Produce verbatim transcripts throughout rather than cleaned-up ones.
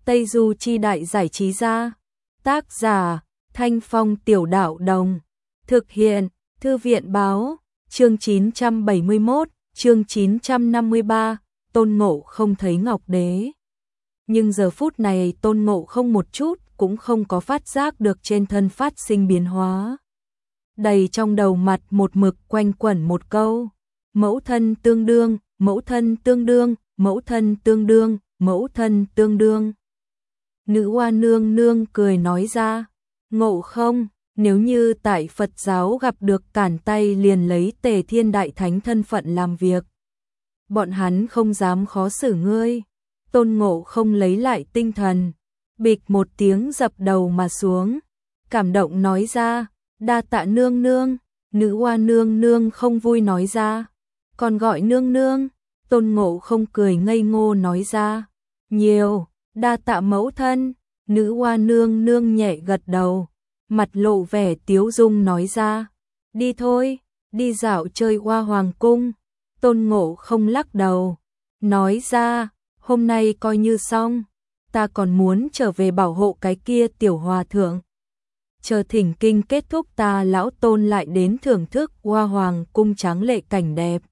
Tây Du Chi Đại Giải Trí Gia. Tác giả Thanh Phong Tiểu Đạo Đồng. Thực hiện Thư viện Báo. Chương chín trăm bảy mươi mốt, chương chín trăm năm mươi ba, Tôn Ngộ không thấy Ngọc Đế. Nhưng giờ phút này Tôn Ngộ không một chút cũng không có phát giác được trên thân phát sinh biến hóa. Đầy trong đầu mặt một mực quanh quẩn một câu: mẫu thân tương đương, mẫu thân tương đương, mẫu thân tương đương, mẫu thân tương đương. Nữ Hoa nương nương cười nói ra: Ngộ không, nếu như tại Phật giáo gặp được cản tay liền lấy Tề Thiên Đại Thánh thân phận làm việc, bọn hắn không dám khó xử ngươi. Tôn Ngộ không lấy lại tinh thần, bịch một tiếng dập đầu mà xuống, cảm động nói ra: đa tạ nương nương. Nữ Hoa nương nương không vui nói ra: còn gọi nương nương. Tôn Ngộ không cười ngây ngô nói ra: nhiều, đa tạ mẫu thân. Nữ Hoa nương nương nhẹ gật đầu, mặt lộ vẻ tiếu dung nói ra: đi thôi, đi dạo chơi Hoa Hoàng cung. Tôn Ngộ không lắc đầu, nói ra: hôm nay coi như xong, ta còn muốn trở về bảo hộ cái kia tiểu hòa thượng. Chờ thỉnh kinh kết thúc ta lão Tôn lại đến thưởng thức Hoa Hoàng cung tráng lệ cảnh đẹp.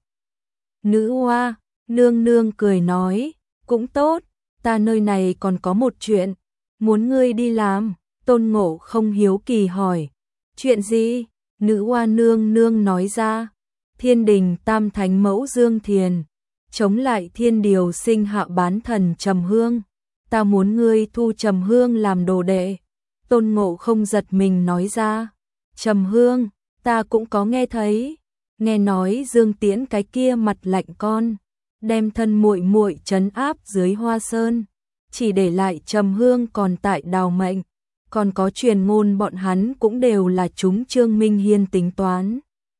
Nữ Hoa nương nương cười nói: cũng tốt, ta nơi này còn có một chuyện muốn ngươi đi làm. Tôn Ngộ không hiếu kỳ hỏi: chuyện gì? Nữ Hoa nương nương nói ra: Thiên đình tam thánh mẫu Dương Thiền chống lại thiên điều sinh hạ bán thần Trầm Hương, ta muốn ngươi thu Trầm Hương làm đồ đệ. Tôn Ngộ không giật mình nói ra: Trầm Hương, ta cũng có nghe thấy, nghe nói Dương Tiễn cái kia mặt lạnh con, đem thân muội muội trấn áp dưới Hoa Sơn, chỉ để lại Trầm Hương còn tại đào mệnh, còn có truyền ngôn bọn hắn cũng đều là chúng Trương Minh Hiên tính toán.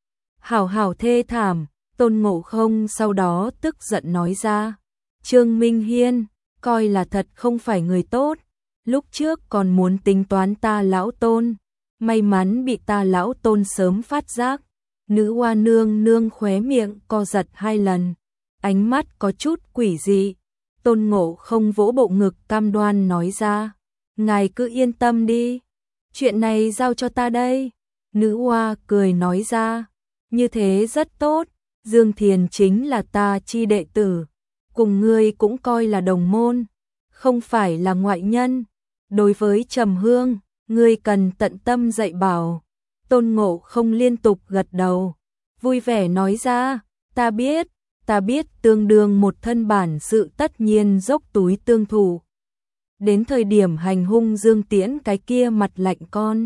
Hảo hảo thê thảm. Tôn Ngộ không sau đó tức giận nói ra: Trương Minh Hiên coi là thật không phải người tốt, lúc trước còn muốn tính toán ta lão Tôn, may mắn bị ta lão Tôn sớm phát giác. Nữ Hoa nương nương khóe miệng co giật hai lần, ánh mắt có chút quỷ dị. Tôn Ngộ không vỗ bộ ngực cam đoan nói ra: ngài cứ yên tâm đi, chuyện này giao cho ta đây. Nữ Hoa cười nói ra: như thế rất tốt, Dương Thiền chính là ta chi đệ tử, cùng ngươi cũng coi là đồng môn, không phải là ngoại nhân. Đối với Trầm Hương, ngươi cần tận tâm dạy bảo. Tôn Ngộ không liên tục gật đầu, vui vẻ nói ra: ta biết, ta biết, tương đương một thân bản sự tất nhiên dốc túi tương thủ. Đến thời điểm hành hung Dương Tiễn cái kia mặt lạnh con.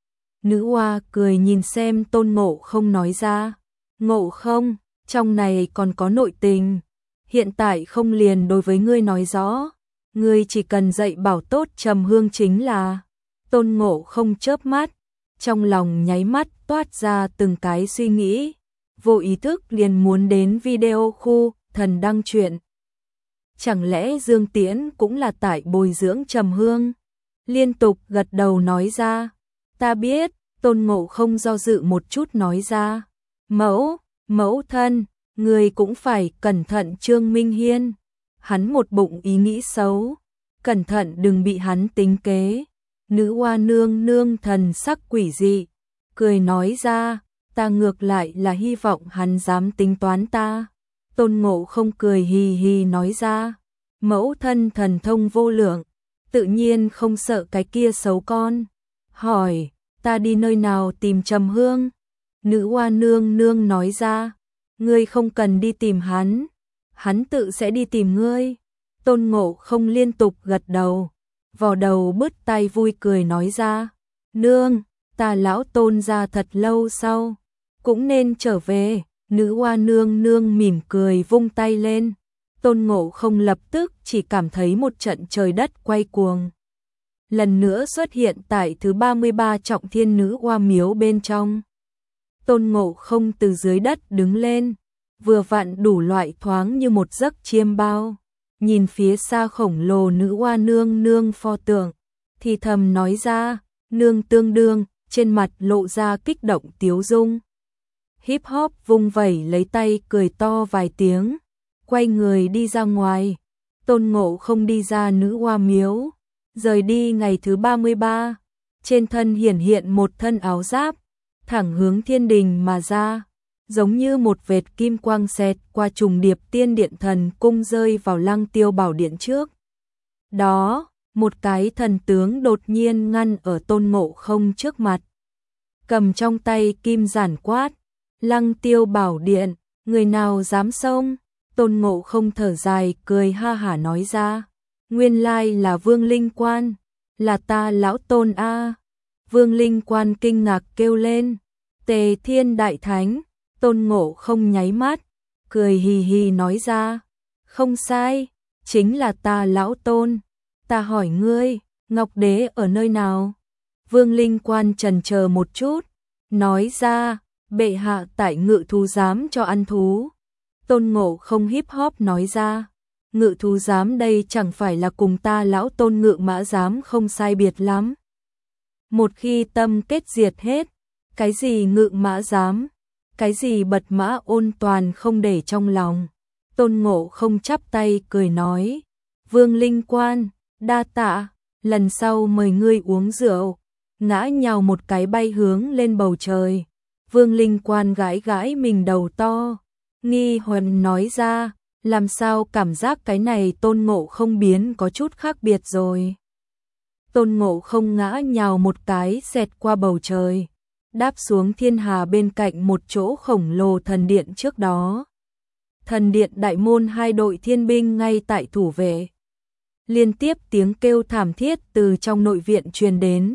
Nữ Hoa cười nhìn xem Tôn Ngộ không nói ra: Ngộ không, trong này còn có nội tình, hiện tại không liền đối với ngươi nói rõ, ngươi chỉ cần dạy bảo tốt Trầm Hương chính là. Tôn Ngộ không chớp mắt, trong lòng nháy mắt toát ra từng cái suy nghĩ, vô ý thức liền muốn đến video khu thần đăng truyện. Chẳng lẽ Dương Tiễn cũng là tại bồi dưỡng Trầm Hương? Liên tục gật đầu nói ra: ta biết. Tôn Ngộ không do dự một chút nói ra: mẫu, mẫu thân, người cũng phải cẩn thận Trương Minh Hiên, hắn một bụng ý nghĩ xấu, cẩn thận đừng bị hắn tính kế. Nữ Hoa nương nương thần sắc quỷ dị, cười nói ra: ta ngược lại là hy vọng hắn dám tính toán ta. Tôn Ngộ không cười hì hì nói ra: mẫu thân thần thông vô lượng, tự nhiên không sợ cái kia xấu con. Hỏi: ta đi nơi nào tìm Trầm Hương? Nữ Hoa nương nương nói ra: ngươi không cần đi tìm hắn, hắn tự sẽ đi tìm ngươi. Tôn Ngộ không liên tục gật đầu, vò đầu bứt tai vui cười nói ra: nương, ta lão Tôn ra thật lâu sau cũng nên trở về. Nữ Hoa nương nương mỉm cười vung tay lên, Tôn Ngộ không lập tức chỉ cảm thấy một trận trời đất quay cuồng, lần nữa xuất hiện tại thứ ba mươi ba trọng thiên Nữ Hoa miếu bên trong. Tôn Ngộ không từ dưới đất đứng lên, vừa vặn đủ loại thoáng như một giấc chiêm bao, nhìn phía xa khổng lồ Nữ Hoa nương nương pho tượng, thì thầm nói ra: nương tương đương, trên mặt lộ ra kích động tiếu dung. Hip hop vung vẩy lấy tay cười to vài tiếng, quay người đi ra ngoài. Tôn Ngộ Không đi ra Nữ Hoa Miếu, rời đi ngày thứ ba mươi ba, trên thân hiển hiện một thân áo giáp, thẳng hướng thiên đình mà ra, giống như một vệt kim quang xẹt qua trùng điệp tiên điện thần cung rơi vào Lăng Tiêu Bảo Điện trước. Đó, một cái thần tướng đột nhiên ngăn ở Tôn Ngộ Không trước mặt, cầm trong tay kim giản quát, Lăng Tiêu Bảo Điện, người nào dám xông? Tôn Ngộ Không thở dài cười ha hả nói ra, nguyên lai là Vương Linh Quan, là ta lão Tôn a. Vương Linh Quan kinh ngạc kêu lên, Tề Thiên Đại Thánh. Tôn Ngộ Không nháy mắt, cười hì hì nói ra, không sai, chính là ta lão Tôn. Ta hỏi ngươi, Ngọc Đế ở nơi nào? Vương Linh Quan chần chờ một chút, nói ra, bệ hạ tại Ngự Thú Giám cho ăn thú. Tôn Ngộ Không híp hóp nói ra, Ngự Thú Giám đây chẳng phải là cùng ta lão Tôn Ngự Mã Giám không sai biệt lắm. Một khi tâm kết diệt hết, cái gì Ngự Mã Giám, cái gì Bật Mã Ôn toàn không để trong lòng. Tôn Ngộ Không chắp tay cười nói, Vương Linh Quan, đa tạ, lần sau mời ngươi uống rượu. Ngã nhào một cái bay hướng lên bầu trời. Vương Linh Quan gãi gãi mình đầu to, nghi huần nói ra, làm sao cảm giác cái này Tôn Ngộ Không biến có chút khác biệt rồi. Tôn Ngộ Không ngã nhào một cái xẹt qua bầu trời, đáp xuống thiên hà bên cạnh một chỗ khổng lồ thần điện trước đó. Thần điện đại môn hai đội thiên binh ngay tại thủ vệ. Liên tiếp tiếng kêu thảm thiết từ trong nội viện truyền đến.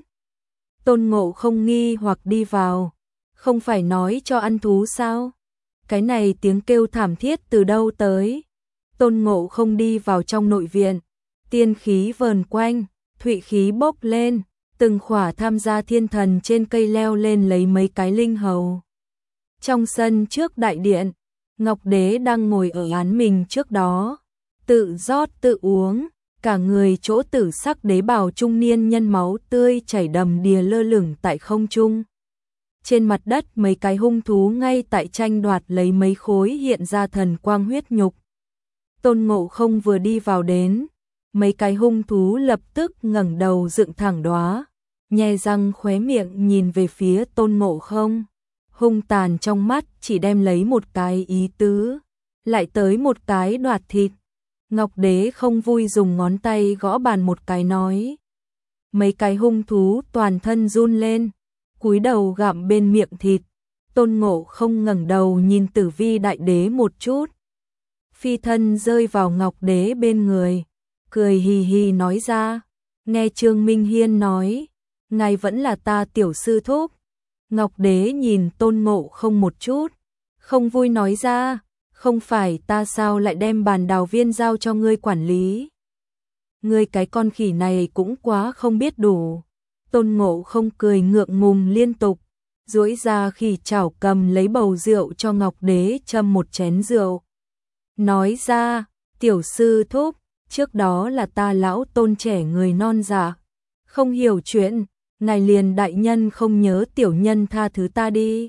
Tôn Ngộ Không nghi hoặc đi vào, không phải nói cho ăn thú sao? Cái này tiếng kêu thảm thiết từ đâu tới? Tôn Ngộ Không đi vào trong nội viện, tiên khí vờn quanh, thụy khí bốc lên, từng khỏa tham gia thiên thần trên cây leo lên lấy mấy cái linh hầu. Trong sân trước đại điện, Ngọc Đế đang ngồi ở án mình trước đó, tự rót tự uống, cả người chỗ tử sắc đế bào trung niên nhân máu tươi chảy đầm đìa lơ lửng tại không trung. Trên mặt đất mấy cái hung thú ngay tại tranh đoạt lấy mấy khối hiện ra thần quang huyết nhục. Tôn Ngộ Không vừa đi vào đến, mấy cái hung thú lập tức ngẩng đầu dựng thẳng đóa, nhe răng khóe miệng nhìn về phía Tôn Ngộ Không. Hung tàn trong mắt chỉ đem lấy một cái ý tứ, lại tới một cái đoạt thịt. Ngọc Đế không vui dùng ngón tay gõ bàn một cái nói. Mấy cái hung thú toàn thân run lên, cúi đầu gặm bên miệng thịt. Tôn Ngộ Không ngẩng đầu nhìn Tử Vi Đại Đế một chút. Phi thân rơi vào Ngọc Đế bên người, cười hì hì nói ra, nghe Trương Minh Hiên nói, ngài vẫn là ta tiểu sư thúc. Ngọc Đế nhìn Tôn Ngộ Không một chút, không vui nói ra, không phải ta sao lại đem bàn đào viên giao cho ngươi quản lý. Ngươi cái con khỉ này cũng quá không biết đủ. Tôn Ngộ Không cười ngượng ngùng liên tục, duỗi ra khỉ chảo cầm lấy bầu rượu cho Ngọc Đế châm một chén rượu. Nói ra, tiểu sư thúc, trước đó là ta lão Tôn trẻ người non dạ, không hiểu chuyện, ngài liền đại nhân không nhớ tiểu nhân tha thứ ta đi.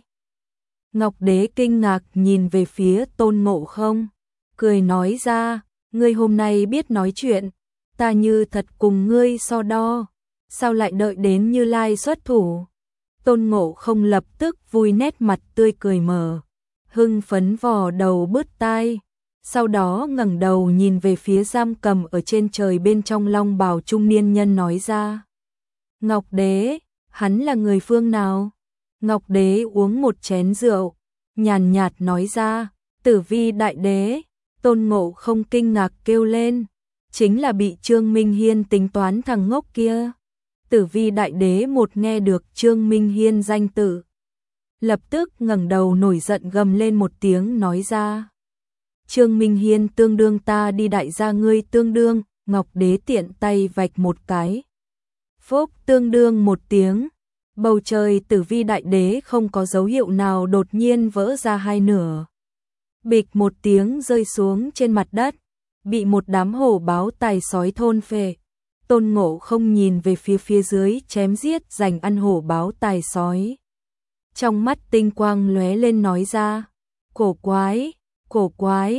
Ngọc Đế kinh ngạc nhìn về phía Tôn Ngộ Không, cười nói ra, ngươi hôm nay biết nói chuyện, ta như thật cùng ngươi so đo, sao lại đợi đến Như Lai xuất thủ. Tôn Ngộ Không lập tức vui nét mặt tươi cười mở, hưng phấn vò đầu bứt tai, sau đó ngẩng đầu nhìn về phía giam cầm ở trên trời bên trong long bào trung niên nhân nói ra. Ngọc Đế, hắn là người phương nào? Ngọc Đế uống một chén rượu, nhàn nhạt nói ra, Tử Vi Đại Đế. Tôn Ngộ Không kinh ngạc kêu lên, chính là bị Trương Minh Hiên tính toán thằng ngốc kia. Tử Vi Đại Đế một nghe được Trương Minh Hiên danh tự, lập tức ngẩng đầu nổi giận gầm lên một tiếng nói ra. Trương Minh Hiên tương đương ta đi đại gia ngươi tương đương. Ngọc Đế tiện tay vạch một cái, phốc tương đương một tiếng, bầu trời Tử Vi Đại Đế không có dấu hiệu nào đột nhiên vỡ ra hai nửa. Bịch một tiếng rơi xuống trên mặt đất, bị một đám hổ báo tài sói thôn phệ. Tôn Ngộ Không nhìn về phía phía dưới chém giết giành ăn hổ báo tài sói. Trong mắt tinh quang lóe lên nói ra, cổ quái, cổ quái,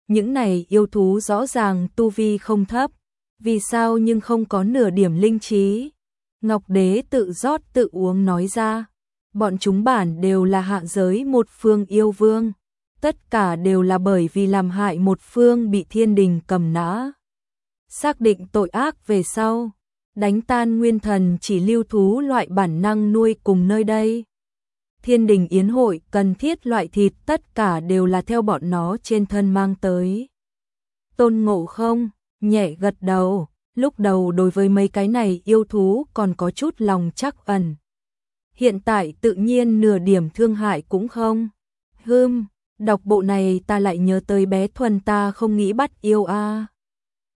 những này yêu thú rõ ràng tu vi không thấp, vì sao nhưng không có nửa điểm linh trí. Ngọc Đế tự rót tự uống nói ra, bọn chúng bản đều là hạ giới một phương yêu vương, tất cả đều là bởi vì làm hại một phương bị thiên đình cầm nã. Xác định tội ác về sau, đánh tan nguyên thần chỉ lưu thú loại bản năng nuôi cùng nơi đây. Thiên đình yến hội cần thiết loại thịt tất cả đều là theo bọn nó trên thân mang tới. Tôn Ngộ Không nhẹ gật đầu, lúc đầu đối với mấy cái này yêu thú còn có chút lòng trắc ẩn. Hiện tại tự nhiên nửa điểm thương hại cũng không. Hưm, đọc bộ này ta lại nhớ tới bé Thuần ta không nghĩ bắt yêu a.